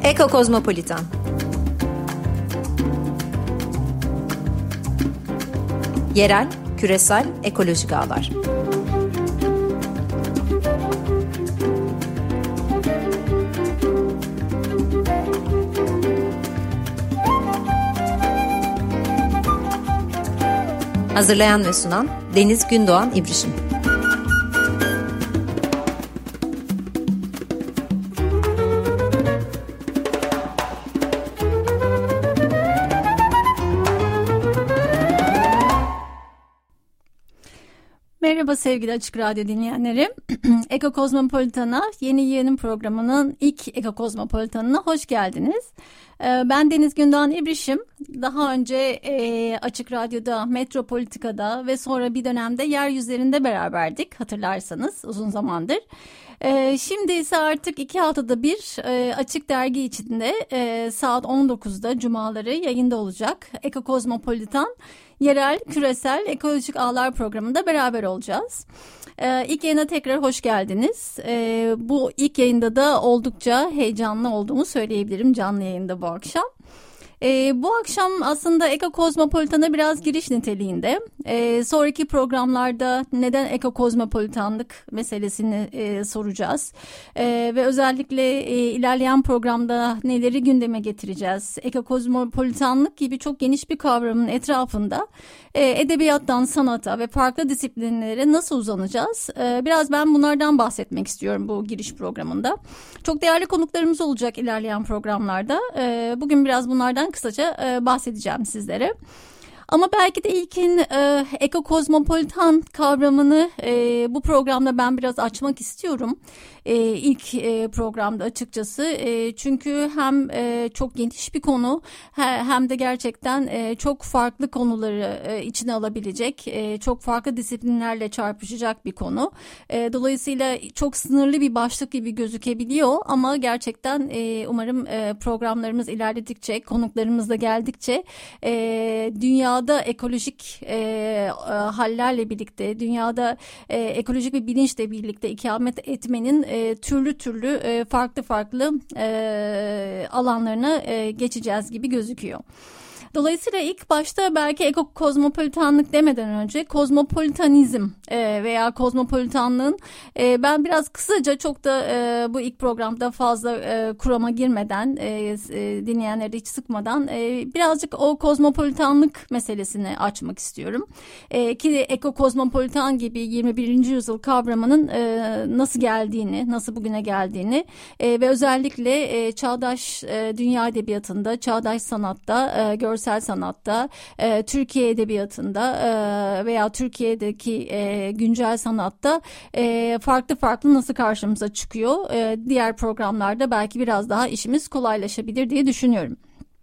Eko-Kozmopolitan. Yerel, küresel, ekolojik ağlar. Hazırlayan ve sunan Deniz Gündoğan İbrişim. Merhaba sevgili Açık Radyo dinleyenleri. Eko-Kozmopolitan'a yeni programının ilk Eko-Kozmopolitan'ına hoş geldiniz. Ben Deniz Gündoğan İbrişim. Daha önce Açık Radyo'da, Metropolitika'da ve sonra bir dönemde Yeryüzlerinde beraberdik hatırlarsanız uzun zamandır. Şimdi ise artık 2 haftada bir Açık Dergi içinde saat 19'da cumaları yayında olacak Eko-Kozmopolitan yerel, küresel, ekolojik ağlar programında beraber olacağız. İlk yayına tekrar hoş geldiniz. Bu ilk yayında da oldukça heyecanlı olduğumu söyleyebilirim canlı yayında bu akşam. Bu akşam aslında Eko-Kozmopolitan'a biraz giriş niteliğinde. Sonraki programlarda neden Eko-Kozmopolitanlık meselesini soracağız. Ve özellikle ilerleyen programda neleri gündeme getireceğiz. Eko-Kozmopolitanlık gibi çok geniş bir kavramın etrafında edebiyattan sanata ve farklı disiplinlere nasıl uzanacağız? Biraz ben bunlardan bahsetmek istiyorum bu giriş programında. Çok değerli konuklarımız olacak ilerleyen programlarda. Bugün biraz bunlardan kısaca bahsedeceğim sizlere. Ama belki de ilkin Eko-Kozmopolitan kavramını bu programda ben biraz açmak istiyorum. İlk programda açıkçası. Çünkü hem çok geniş bir konu hem de gerçekten çok farklı konuları içine alabilecek, çok farklı disiplinlerle çarpışacak bir konu. Dolayısıyla çok sınırlı bir başlık gibi gözükebiliyor ama gerçekten umarım programlarımız ilerledikçe, konuklarımız da geldikçe dünyada ekolojik hallerle birlikte, dünyada ekolojik bir bilinçle birlikte ikamet etmenin türlü farklı alanlarına geçeceğiz gibi gözüküyor. Dolayısıyla ilk başta belki eko-kozmopolitanlık demeden önce kozmopolitanizm veya kozmopolitanlığın ben biraz kısaca çok da bu ilk programda fazla kurama girmeden dinleyenleri hiç sıkmadan birazcık o kozmopolitanlık meselesini açmak istiyorum. Ki eko-kozmopolitan gibi 21. yüzyıl kavramının nasıl geldiğini, nasıl bugüne geldiğini ve özellikle çağdaş dünya edebiyatında, çağdaş sanatta, görsel sanatta, Türkiye edebiyatında veya Türkiye'deki güncel sanatta farklı nasıl karşımıza çıkıyor. Diğer programlarda belki biraz daha işimiz kolaylaşabilir diye düşünüyorum.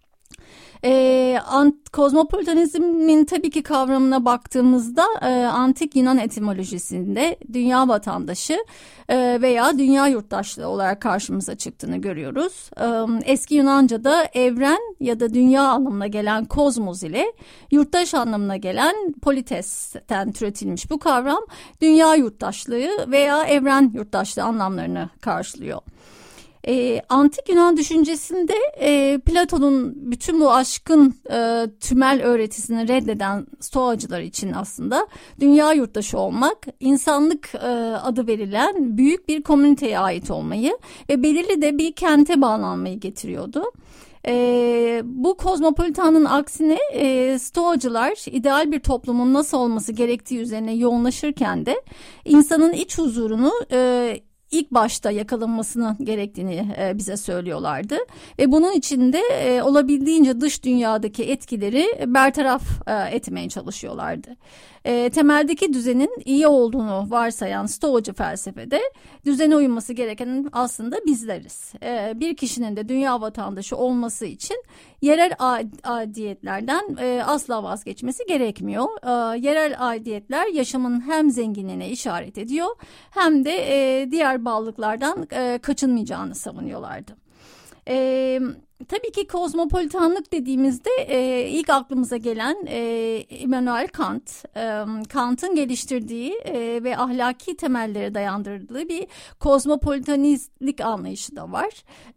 Kozmopolitanizmin tabii ki kavramına baktığımızda antik Yunan etimolojisinde dünya vatandaşı veya dünya yurttaşlığı olarak karşımıza çıktığını görüyoruz. Eski Yunanca'da evren ya da dünya anlamına gelen kozmos ile yurttaş anlamına gelen polites'ten türetilmiş bu kavram dünya yurttaşlığı veya evren yurttaşlığı anlamlarını karşılıyor. Antik Yunan düşüncesinde Platon'un bütün bu aşkın tümel öğretisini reddeden Stoacılar için aslında dünya yurttaşı olmak, insanlık adı verilen büyük bir komüniteye ait olmayı ve belirli de bir kente bağlanmayı getiriyordu. Bu kozmopolitanın aksine Stoacılar ideal bir toplumun nasıl olması gerektiği üzerine yoğunlaşırken de insanın iç huzurunu ilk başta yakalanmasını gerektiğini bize söylüyorlardı. Ve bunun için de olabildiğince dış dünyadaki etkileri bertaraf etmeye çalışıyorlardı. Temeldeki düzenin iyi olduğunu varsayan Stoacı felsefede düzene uyması gereken aslında bizleriz. Bir kişinin de dünya vatandaşı olması için yerel aidiyetlerden asla vazgeçmesi gerekmiyor. Yerel aidiyetler yaşamın hem zenginliğine işaret ediyor hem de diğer bağlılıklardan kaçınmayacağını savunuyorlardı. Tabii ki kozmopolitanlık dediğimizde ilk aklımıza gelen Immanuel Kant, Kant'ın geliştirdiği ve ahlaki temellere dayandırdığı bir kozmopolitanizlik anlayışı da var.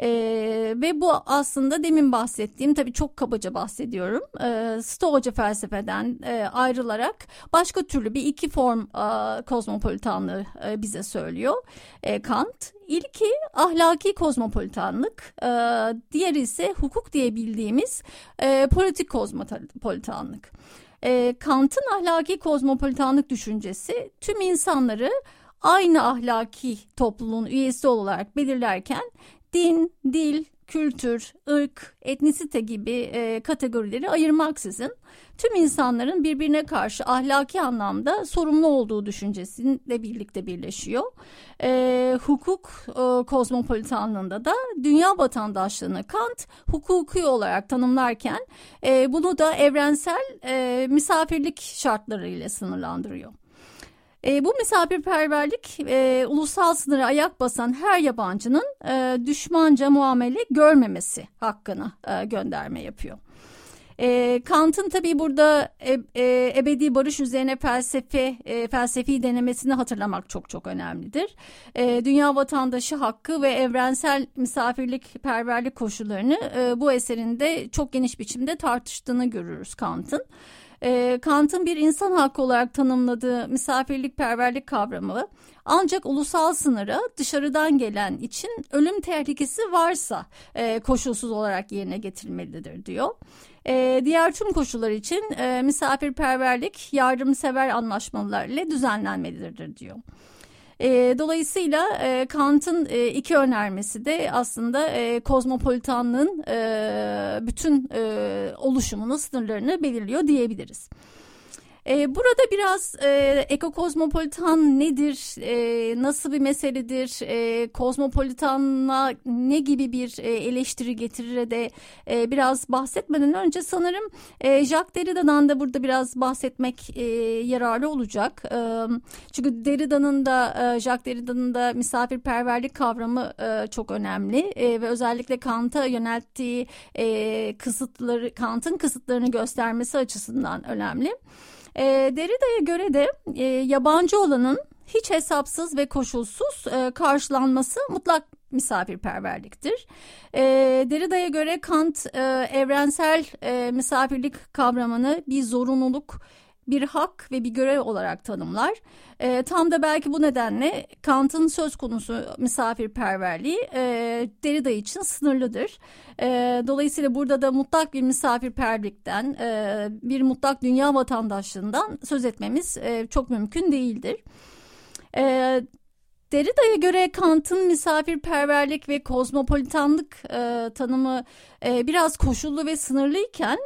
Ve bu aslında demin bahsettiğim, tabii çok kabaca bahsediyorum, Stoacı felsefeden ayrılarak başka türlü bir iki form kozmopolitanlığı bize söylüyor Kant. İlki ahlaki kozmopolitanlık, diğeri ise hukuk diye bildiğimiz politik kozmopolitanlık. Kant'ın ahlaki kozmopolitanlık düşüncesi tüm insanları aynı ahlaki topluluğun üyesi olarak belirlerken din, dil, kültür, ırk, etnisite gibi kategorileri ayırmaksızın tüm insanların birbirine karşı ahlaki anlamda sorumlu olduğu düşüncesiyle birlikte birleşiyor. Hukuk kozmopolitanlığında da dünya vatandaşlığını Kant hukuki olarak tanımlarken bunu da evrensel misafirlik şartlarıyla sınırlandırıyor. Bu misafirperverlik ulusal sınıra ayak basan her yabancının düşmanca muamele görmemesi hakkını gönderme yapıyor. Kant'ın tabii burada ebedi barış üzerine felsefi denemesini hatırlamak çok çok önemlidir. Dünya vatandaşı hakkı ve evrensel misafirperverlik koşullarını bu eserinde çok geniş biçimde tartıştığını görürüz Kant'ın. Kant'ın bir insan hakkı olarak tanımladığı misafirlikperverlik kavramı ancak ulusal sınıra dışarıdan gelen için ölüm tehlikesi varsa koşulsuz olarak yerine getirilmelidir diyor. Diğer tüm koşullar için misafirperverlik yardımsever anlaşmalar ile düzenlenmelidir diyor. Dolayısıyla Kant'ın iki önermesi de aslında kozmopolitanlığın bütün oluşumunu, sınırlarını belirliyor diyebiliriz. Burada biraz ekokozmopolitan nedir, nasıl bir meseledir, kozmopolitanla ne gibi bir eleştiri getirir de biraz bahsetmeden önce sanırım Jacques Derrida'dan da burada biraz bahsetmek yararlı olacak. Çünkü Jacques Derrida'nın da misafirperverlik kavramı çok önemli ve özellikle Kant'a yönelttiği Kant'ın kısıtlarını göstermesi açısından önemli. Derrida'ya göre de yabancı olanın hiç hesapsız ve koşulsuz karşılanması mutlak misafirperverliktir. Derrida'ya göre Kant evrensel misafirlik kavramını bir zorunluluk, bir hak ve bir görev olarak tanımlar. Tam da belki bu nedenle Kant'ın söz konusu misafirperverliği Derrida için sınırlıdır. Dolayısıyla burada da mutlak bir misafirperverlikten, bir mutlak dünya vatandaşlığından söz etmemiz çok mümkün değildir. Derrida'ya göre Kant'ın misafirperverlik ve kozmopolitanlık tanımı biraz koşullu ve sınırlıyken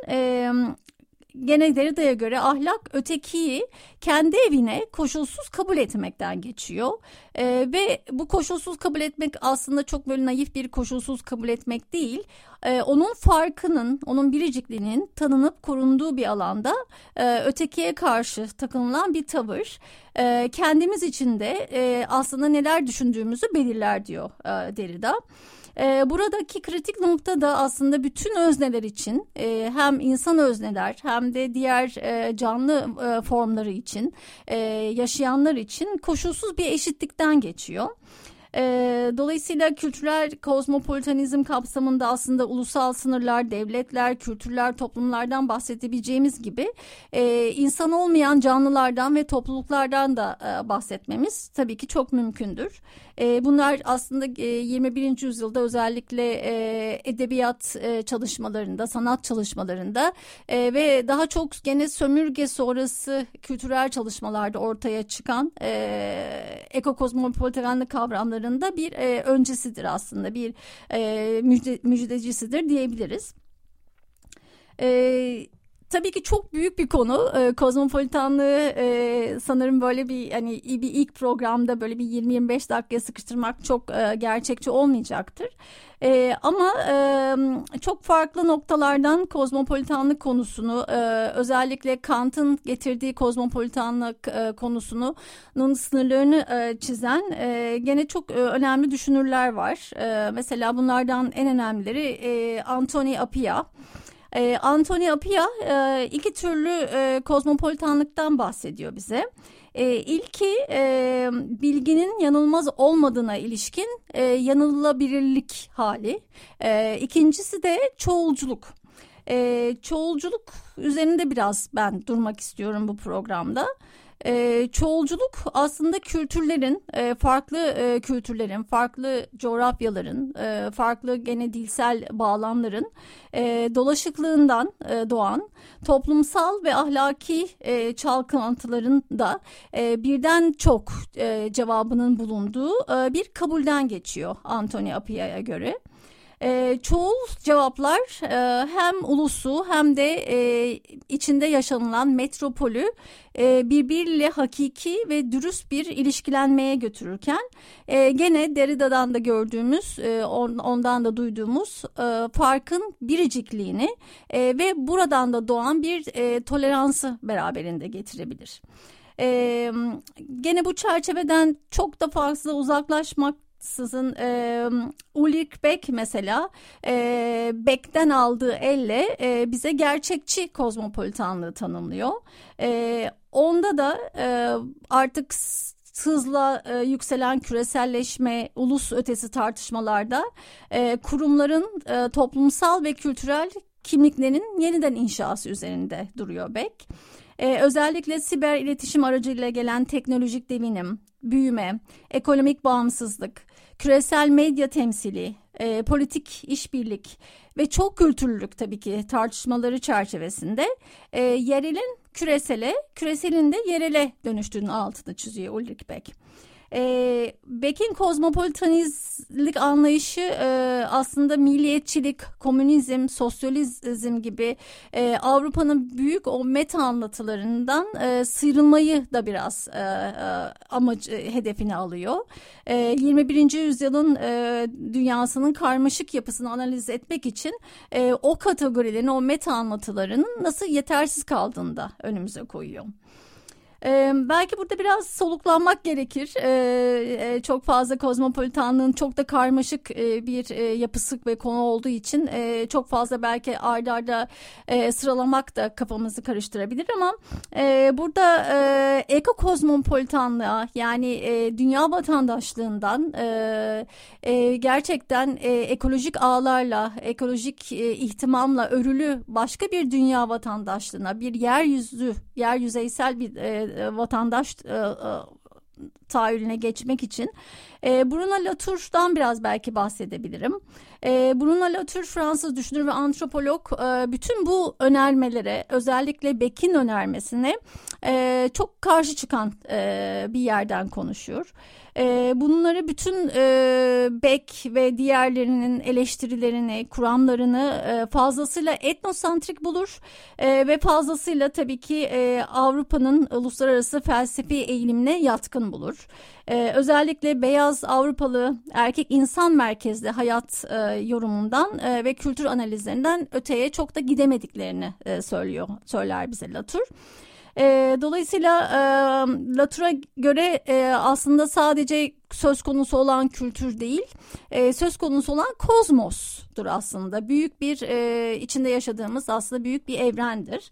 gene Derrida'ya göre ahlak ötekiyi kendi evine koşulsuz kabul etmekten geçiyor. Ve bu koşulsuz kabul etmek aslında çok böyle naif bir koşulsuz kabul etmek değil. Onun farkının, onun biricikliğinin tanınıp korunduğu bir alanda ötekiye karşı takınılan bir tavır. Kendimiz için de aslında neler düşündüğümüzü belirler diyor Derrida. Buradaki kritik nokta da aslında bütün özneler için hem insan özneler hem de diğer canlı formları için, yaşayanlar için koşulsuz bir eşitlikten geçiyor. Dolayısıyla kültürel kozmopolitanizm kapsamında aslında ulusal sınırlar, devletler, kültürler, toplumlardan bahsedebileceğimiz gibi insan olmayan canlılardan ve topluluklardan da bahsetmemiz tabii ki çok mümkündür. Bunlar aslında 21. yüzyılda özellikle edebiyat çalışmalarında, sanat çalışmalarında ve daha çok gene sömürge sonrası kültürel çalışmalarda ortaya çıkan ekokozmopolitanlık kavramlarında bir öncesidir aslında, bir müjdecisidir diyebiliriz. Tabii ki çok büyük bir konu. Kozmopolitanlığı sanırım böyle bir ilk programda böyle bir 20-25 dakikaya sıkıştırmak çok gerçekçi olmayacaktır. Ama çok farklı noktalardan kozmopolitanlık konusunu, özellikle Kant'ın getirdiği kozmopolitanlık konusunun sınırlarını çizen gene çok önemli düşünürler var. Mesela bunlardan en önemlileri Anthony Appiah. Anthony Appiah iki türlü kozmopolitanlıktan bahsediyor bize. İlki bilginin yanılmaz olmadığına ilişkin yanılabilirlik hali. İkincisi de çoğulculuk. Çoğulculuk üzerinde biraz ben durmak istiyorum bu programda. Çoğulculuk aslında kültürlerin, farklı coğrafyaların, farklı gene dilsel bağlamların dolaşıklığından doğan toplumsal ve ahlaki çalkantıların da birden çok cevabının bulunduğu bir kabulden geçiyor Anthony Appiah'a göre. Çoğul cevaplar hem ulusu hem de içinde yaşanılan metropolü birbiriyle hakiki ve dürüst bir ilişkilenmeye götürürken gene Derrida'dan da gördüğümüz, ondan da duyduğumuz farkın biricikliğini ve buradan da doğan bir toleransı beraberinde getirebilir. Gene bu çerçeveden çok da fazla uzaklaşmak Ulrich Beck mesela Beck'ten aldığı elle bize gerçekçi kozmopolitanlığı tanımlıyor. Onda da artık hızla yükselen küreselleşme, ulus ötesi tartışmalarda kurumların toplumsal ve kültürel kimliklerin yeniden inşası üzerinde duruyor Beck. Özellikle siber iletişim aracılığıyla gelen teknolojik devinim, büyüme, ekonomik bağımsızlık, küresel medya temsili, politik işbirlik ve çok kültürlülük tabii ki tartışmaları çerçevesinde yerelin küresele, küreselin de yerele dönüştüğünün altını çiziyor Ulrich Beck. Beck'in kozmopolitanizlik anlayışı aslında milliyetçilik, komünizm, sosyalizm gibi Avrupa'nın büyük o meta anlatılarından sıyrılmayı da biraz hedefine alıyor. 21. yüzyılın dünyasının karmaşık yapısını analiz etmek için o kategorilerin, o meta anlatılarının nasıl yetersiz kaldığını da önümüze koyuyor. Belki burada biraz soluklanmak gerekir. Çok fazla kozmopolitanlığın çok da karmaşık bir yapısı ve konu olduğu için çok fazla belki arda arda sıralamak da kafamızı karıştırabilir ama burada ekokozmopolitanlığa yani dünya vatandaşlığından gerçekten ekolojik ağlarla, ekolojik ihtimamla örülü başka bir dünya vatandaşlığına, bir yeryüzeysel bir vatandaş tahayyülüne geçmek için Bruno Latour'dan biraz belki bahsedebilirim. Bruno Latour Fransız düşünür ve antropolog, bütün bu önermelere, özellikle Beck'in önermesine çok karşı çıkan bir yerden konuşuyor. Bunları bütün Beck ve diğerlerinin eleştirilerini, kuramlarını fazlasıyla etnosantrik bulur ve fazlasıyla tabii ki Avrupa'nın uluslararası felsefi eğilimine yatkın bulur. Özellikle beyaz Avrupalı erkek insan merkezli hayat yorumundan ve kültür analizlerinden öteye çok da gidemediklerini söyler bize Latour. Dolayısıyla Latour'a göre aslında sadece söz konusu olan kültür değil, söz konusu olan kozmostur aslında. Büyük bir içinde yaşadığımız aslında büyük bir evrendir.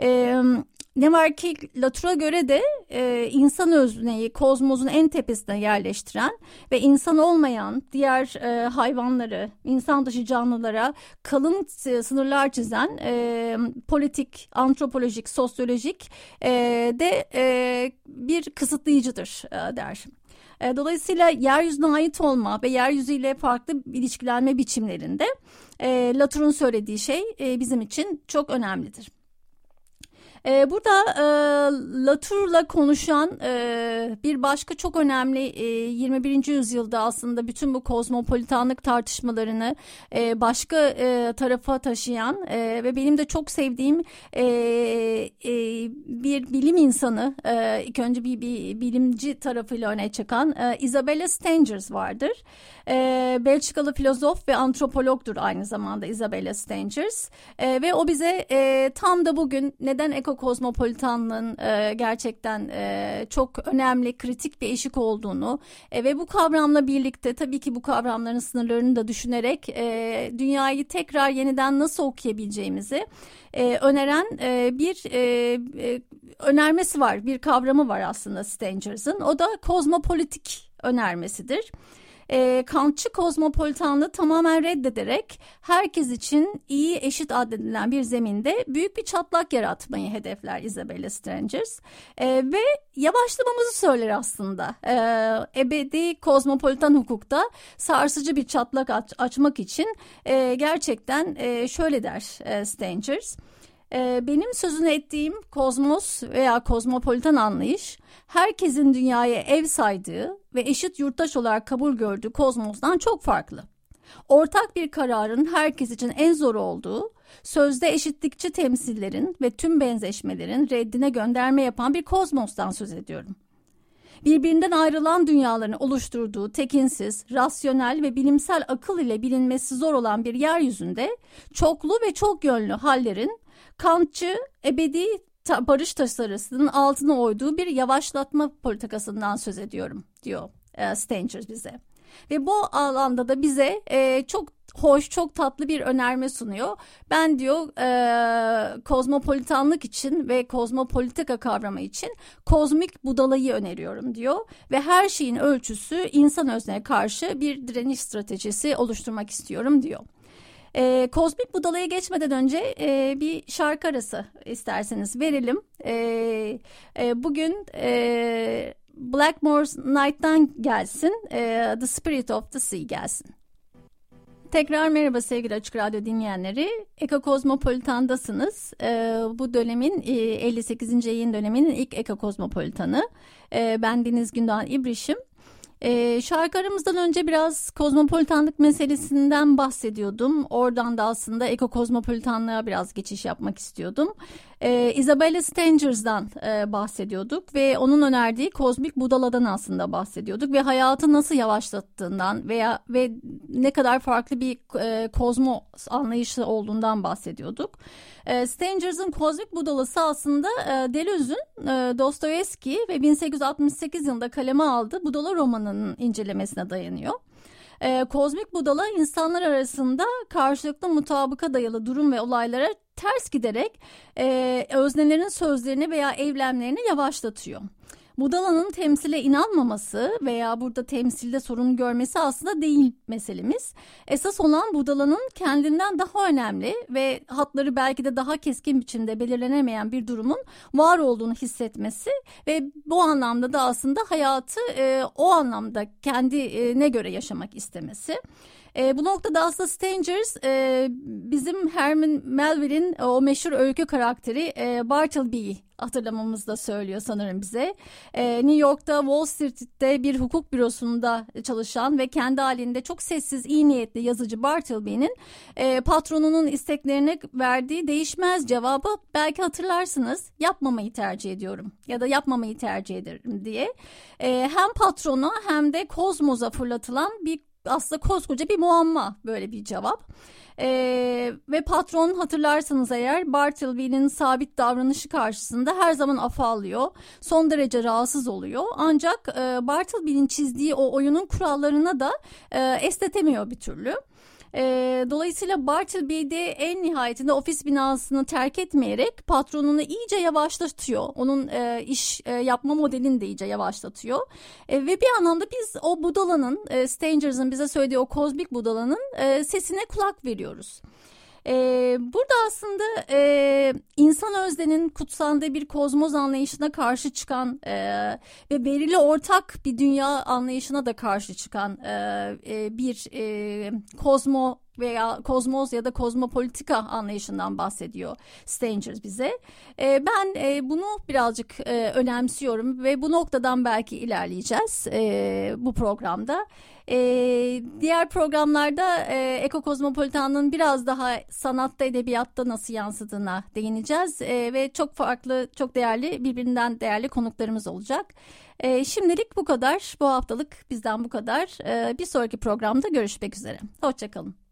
Ne var ki Latour'a göre de insan özneyi kozmosun en tepesine yerleştiren ve insan olmayan diğer hayvanları, insan dışı canlılara kalın sınırlar çizen politik, antropolojik, sosyolojik de bir kısıtlayıcıdır der. Dolayısıyla yeryüzüne ait olma ve yeryüzüyle farklı ilişkilenme biçimlerinde Latour'un söylediği şey bizim için çok önemlidir. Burada Latour'la konuşan bir başka çok önemli 21. yüzyılda aslında bütün bu kozmopolitanlık tartışmalarını başka tarafa taşıyan ve benim de çok sevdiğim bir bilim insanı, ilk önce bir bilimci tarafıyla öne çıkan Isabella Stengers vardır. Belçikalı filozof ve antropologdur aynı zamanda Isabella Stengers. Ve o bize tam da bugün neden ekokozmopolitanlığın gerçekten çok önemli, kritik bir eşik olduğunu ve bu kavramla birlikte tabii ki bu kavramların sınırlarını da düşünerek dünyayı tekrar yeniden nasıl okuyabileceğimizi öneren bir önermesi var, bir kavramı var aslında Stengers'ın. O da kozmopolitik önermesidir. Kantçı kozmopolitanlığı tamamen reddederek herkes için iyi, eşit addedilen bir zeminde büyük bir çatlak yaratmayı hedefler Isabella Stengers ve yavaşlamamızı söyler aslında. Ebedi kozmopolitan hukukta sarsıcı bir çatlak açmak için gerçekten şöyle der Stengers. Benim sözünü ettiğim kozmos veya kozmopolitan anlayış, herkesin dünyaya ev saydığı ve eşit yurttaş olarak kabul gördüğü kozmostan çok farklı. Ortak bir kararın herkes için en zor olduğu, sözde eşitlikçi temsillerin ve tüm benzeşmelerin reddine gönderme yapan bir kozmostan söz ediyorum. Birbirinden ayrılan dünyaların oluşturduğu tekinsiz, rasyonel ve bilimsel akıl ile bilinmesi zor olan bir yeryüzünde çoklu ve çok yönlü hallerin Kantçı ebedi barış tasarısının altına oyduğu bir yavaşlatma politikasından söz ediyorum diyor Stengers bize. Ve bu alanda da bize çok hoş, çok tatlı bir önerme sunuyor. Ben diyor kozmopolitanlık için ve kozmopolitika kavramı için kozmik budalayı öneriyorum diyor. Ve her şeyin ölçüsü insan özne karşı bir direniş stratejisi oluşturmak istiyorum diyor. Kozmik budalaya geçmeden önce bir şarkı arası isterseniz verelim. Bugün Blackmore's Night'tan gelsin, The Spirit of the Sea gelsin. Tekrar merhaba sevgili Açık Radyo dinleyenleri. Ekokozmopolitan'dasınız. Bu dönemin 58. yayın döneminin ilk ekokozmopolitanı. Ben Deniz Gündoğan İbrişim. Şarkı aramızdan önce biraz kozmopolitanlık meselesinden bahsediyordum. Oradan da aslında ekokozmopolitanlığa biraz geçiş yapmak istiyordum. Isabella Stengers'dan bahsediyorduk ve onun önerdiği kozmik budaladan aslında bahsediyorduk ve hayatı nasıl yavaşlattığından ve ne kadar farklı bir kozmos anlayışı olduğundan bahsediyorduk. Stengers'ın kozmik budalası aslında Deleuze'ün Dostoyevski ve 1868 yılında kaleme aldığı Budala romanının incelemesine dayanıyor. Kozmik budala insanlar arasında karşılıklı mutabıka dayalı durum ve olaylara ters giderek öznelerin sözlerini veya eylemlerini yavaşlatıyor. Budala'nın temsile inanmaması veya burada temsilde sorun görmesi aslında değil meselemiz. Esas olan Budala'nın kendinden daha önemli ve hatları belki de daha keskin biçimde belirlenemeyen bir durumun var olduğunu hissetmesi ve bu anlamda da aslında hayatı o anlamda kendine göre yaşamak istemesi. Bu noktada aslında Stengers bizim Herman Melville'in o meşhur öykü karakteri Bartleby'yi hatırlamamızda söylüyor sanırım bize. New York'ta Wall Street'te bir hukuk bürosunda çalışan ve kendi halinde çok sessiz, iyi niyetli yazıcı Bartleby'nin patronunun isteklerine verdiği değişmez cevabı belki hatırlarsınız, yapmamayı tercih ediyorum ya da yapmamayı tercih ederim diye. Hem patrona hem de kozmosa fırlatılan aslında koskoca bir muamma böyle bir cevap. Ve patron hatırlarsanız eğer Bartleby'nin sabit davranışı karşısında her zaman afallıyor. Son derece rahatsız oluyor. Ancak Bartleby'nin çizdiği o oyunun kurallarına da esnetemiyor bir türlü. Dolayısıyla Bartleby de en nihayetinde ofis binasını terk etmeyerek patronunu iyice yavaşlatıyor. Onun iş yapma modelini de iyice yavaşlatıyor. Ve bir anlamda biz o budalanın, Stengers'ın bize söylediği o kozmik budalanın sesine kulak veriyoruz. Burada aslında insan öznenin kutsandığı bir kozmos anlayışına karşı çıkan ve belirli ortak bir dünya anlayışına da karşı çıkan bir kozmo veya kozmoz ya da kozmopolitika anlayışından bahsediyor Stanger bize. Ben bunu birazcık önemsiyorum ve bu noktadan belki ilerleyeceğiz bu programda. Diğer programlarda Ekokozmopolitan'ın biraz daha sanatta, edebiyatta nasıl yansıdığına değineceğiz ve çok farklı, çok değerli, birbirinden değerli konuklarımız olacak. Şimdilik bu kadar. Bu haftalık bizden bu kadar. Bir sonraki programda görüşmek üzere. Hoşça kalın.